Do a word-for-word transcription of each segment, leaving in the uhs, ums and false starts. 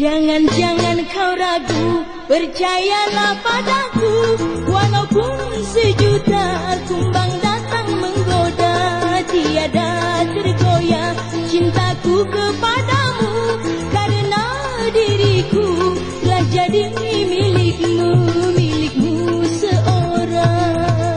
Jangan-jangan kau ragu, percayalah padaku. Walaupun sejuta kumbang datang menggoda, tiada tergoyah cintaku kepadamu. Karena diriku telah jadi milikmu, milikmu seorang.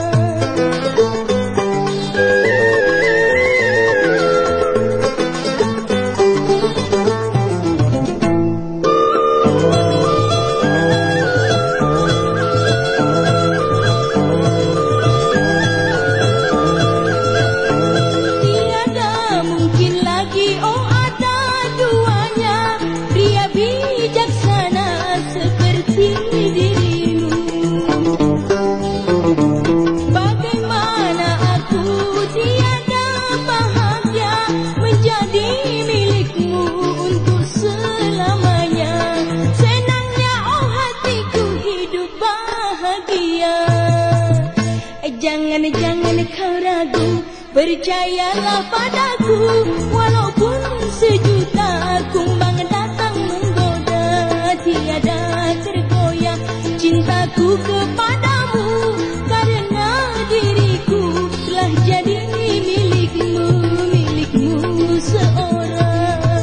Jangan-jangan kau ragu, percayalah padaku. Walaupun sejuta kumbang datang menggoda, tiada tergoyah cintaku kepadamu. Karena diriku telah jadi milikmu, milikmu seorang.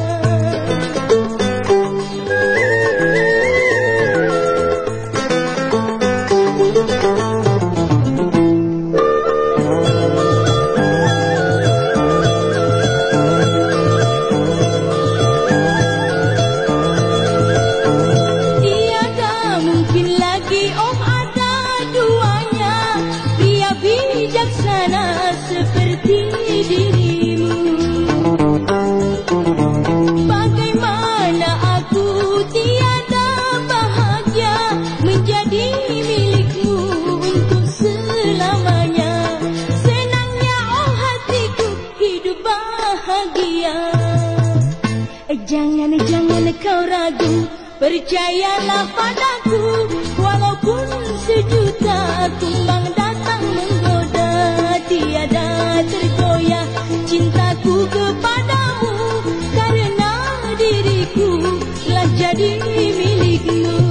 Seperti dirimu, bagaimana aku tiada bahagia menjadi milikmu untuk selamanya. Senangnya oh hatiku hidup bahagia. Jangan-jangan kau ragu, percayalah padaku. Walaupun sejuta kumbang datang menggoda, tiada tergoyah cintaku kepadamu. Karena diriku telah jadi milikmu.